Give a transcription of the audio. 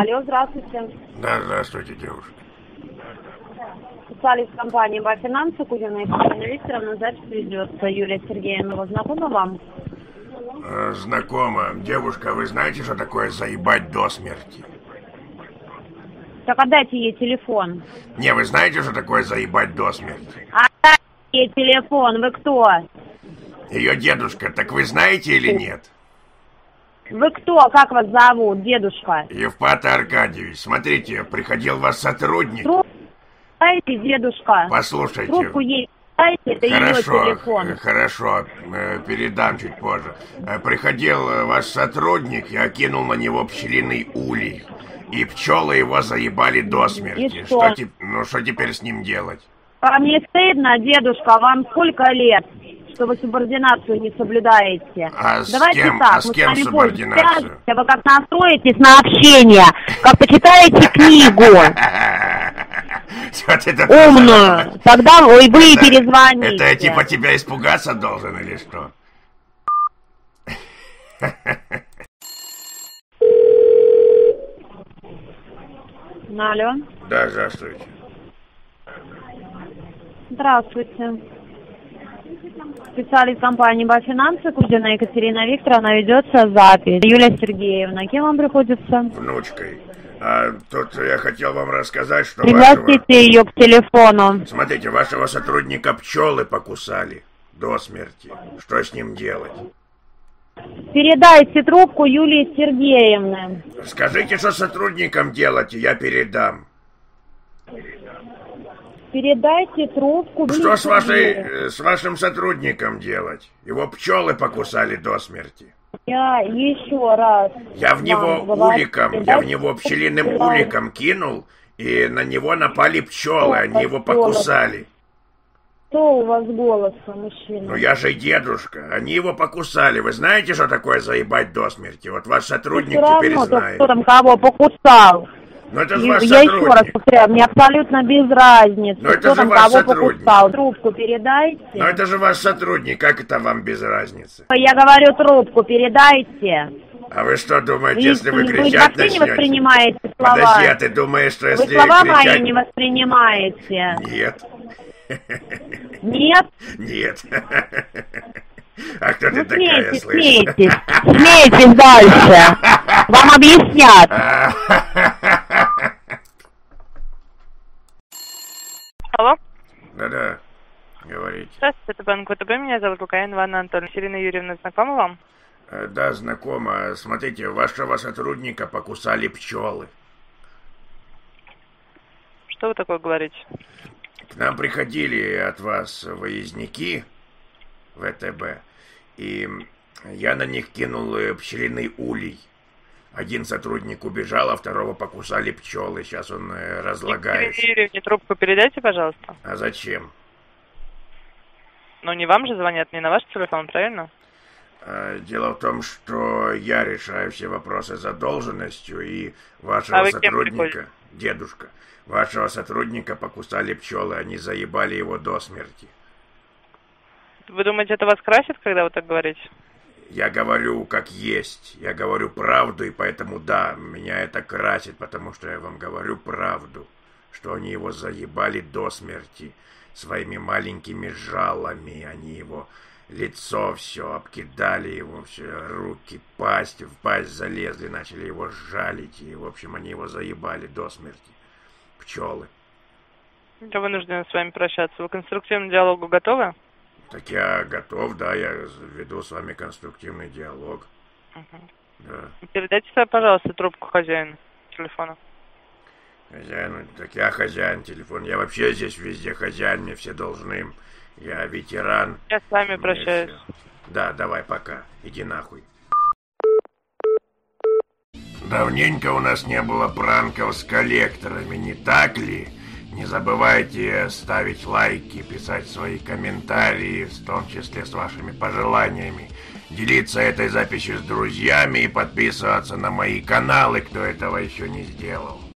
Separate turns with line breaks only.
Алло, здравствуйте.
Да, здравствуйте, девушка.
Специалист компании «Бафинансы», Кузина Екатерина Викторовна, запись ведется. Юлия Сергеевна, знакома вам?
Знакомо. Девушка, вы знаете, что такое заебать до смерти?
Так отдайте ей телефон.
Не, вы знаете, что такое заебать до смерти?
Отдайте ей телефон, вы кто?
Ее дедушка, так вы знаете или нет?
Вы кто? Как вас зовут, дедушка?
Евпатий Аркадьевич, смотрите, приходил ваш сотрудник.
Трубку дайте, дедушка.
Послушайте.
Трубку ей дайте, это ее телефон.
Хорошо, передам чуть позже. Приходил ваш сотрудник, я кинул на него пчелиный улей. И пчелы его заебали до смерти.
И что?
Что теперь с ним делать?
Вам не стыдно, дедушка? Вам сколько лет, что вы субординацию не соблюдаете? Давайте так,
с кем субординацию?
Вы как настроитесь на общение, как почитаете книгу умную, тогда вы перезвоните.
Это я типа тебя испугаться должен или что?
Алло.
Да, здравствуйте.
Здравствуйте. Специалист компании «Бафинансы», Кузина Екатерина Викторовна, ведется запись. Юлия Сергеевна, кем вам приходится?
Внучкой. Тут я хотел вам рассказать, что
пригласите ее к телефону.
Смотрите, вашего сотрудника пчелы покусали до смерти. Что с ним делать?
Передайте трубку Юлии Сергеевны.
Скажите, что с сотрудником делать, и я передам.
Передайте трубку.
Что с вашим сотрудником делать? Его пчелы покусали до смерти.
Я еще раз.
Я в него пчелиным уликом кинул, и на него напали пчелы, они его покусали.
Что у вас голос, мужчина?
Ну я же дедушка, они его покусали. Вы знаете, что такое заебать до смерти? Вот ваш сотрудник теперь знает.
Кто там кого покусал?
Ну это же ваш
я
сотрудник.
Еще раз повторяю, мне абсолютно без разницы,
но это
кто
же
там
ваш
кого
сотрудник.
покусал. Трубку передайте.
Но это же ваш сотрудник, как это вам без разницы?
Я говорю, трубку передайте.
А вы что думаете, если вы кричать
начнете? Вы не воспринимаете слова.
Подожди, а ты думаешь, что если
вы слова
кричать...
мои не воспринимаете?
Нет.
Нет?
Нет. А кто ты такая, слышишь?
Смейтесь дальше. Вам объяснят.
Алло?
Да-да, говорите.
Здравствуйте, это банк ВТБ, меня зовут Лукаянова Анна Анатольевна. Ирина Юрьевна, знакома вам?
Да, знакома. Смотрите, вашего сотрудника покусали пчелы.
Что вы такое говорите?
К нам приходили от вас выездники ВТБ, и я на них кинул пчелиный улей. Один сотрудник убежал, а второго покусали пчелы. Сейчас он разлагается.
Юрьевне трубку передайте, пожалуйста.
А зачем?
Ну, не вам же звонят, не на ваш телефон, правильно?
Дело в том, что я решаю все вопросы задолженностью, и вашего сотрудника, дедушка, вашего сотрудника покусали пчелы, они заебали его до смерти.
Вы думаете, это вас красит, когда вы так говорите?
Я говорю как есть, я говорю правду, и поэтому да, меня это красит, потому что я вам говорю правду, что они его заебали до смерти своими маленькими жалами, они его лицо все обкидали, его все руки, в пасть залезли, начали его жалить, и в общем они его заебали до смерти, пчелы.
Я вынуждена с вами прощаться. Вы к конструктивному диалогу готовы?
Так я готов, да, я веду с вами конструктивный диалог. Да.
Передайте, пожалуйста, трубку хозяину телефона.
Хозяину? Так я хозяин телефона. Я вообще здесь везде хозяин, мне все должны. Я ветеран.
Я с вами прощаюсь.
Все. Да, давай, пока. Иди нахуй. Давненько у нас не было пранков с коллекторами, не так ли? Не забывайте ставить лайки, писать свои комментарии, в том числе с вашими пожеланиями, делиться этой записью с друзьями и подписываться на мои каналы, кто этого еще не сделал.